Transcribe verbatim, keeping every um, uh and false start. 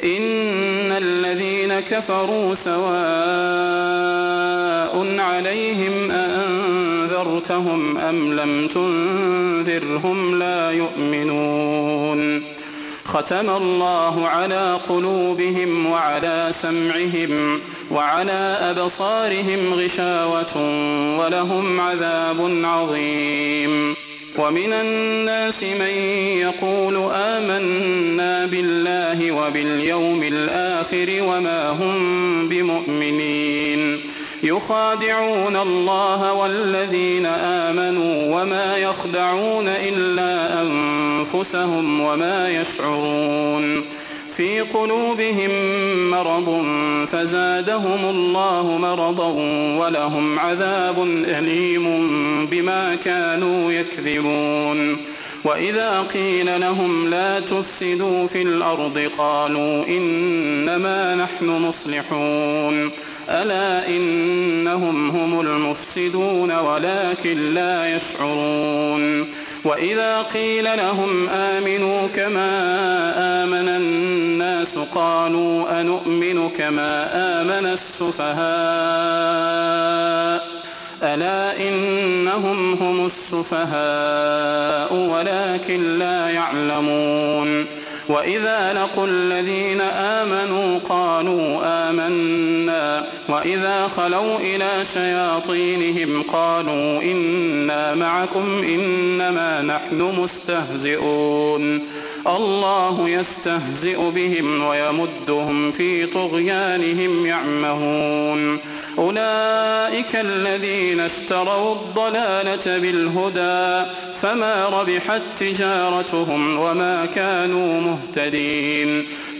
إن الذين كفروا سواء عليهم أأنذرتهم أم لم تنذرهم لا يؤمنون ختم الله على قلوبهم وعلى سمعهم وعلى أبصارهم غشاوة ولهم عذاب عظيم ومن الناس من يقول آمنا بالله وباليوم الآخر وما هم بمؤمنين يخادعون الله والذين آمنوا وما يخدعون إلا أنفسهم وما يشعرون في قلوبهم مرض فزادهم الله مرضا ولهم عذاب أليم بما كانوا يكذبون وإذا قيل لهم لا تفسدوا في الأرض قالوا إنما نحن مصلحون ألا إنهم هم المفسدون ولكن لا يشعرون وإذا قيل لهم آمنوا كما آمن الناس قالوا أنؤمن كما آمن السفهاء ألا إنهم هم السفهاء ولكن لا يعلمون وإذا لقوا الذين آمنوا قالوا آمنا وإذا خلوا إلى شياطينهم قالوا إنا معكم إنما نحن مستهزئون الله يستهزئ بهم ويمدهم في طغيانهم يعمهون أولئك الذين اشتروا الضلالة بالهدى فما ربحت تجارتهم وما كانوا مهتدين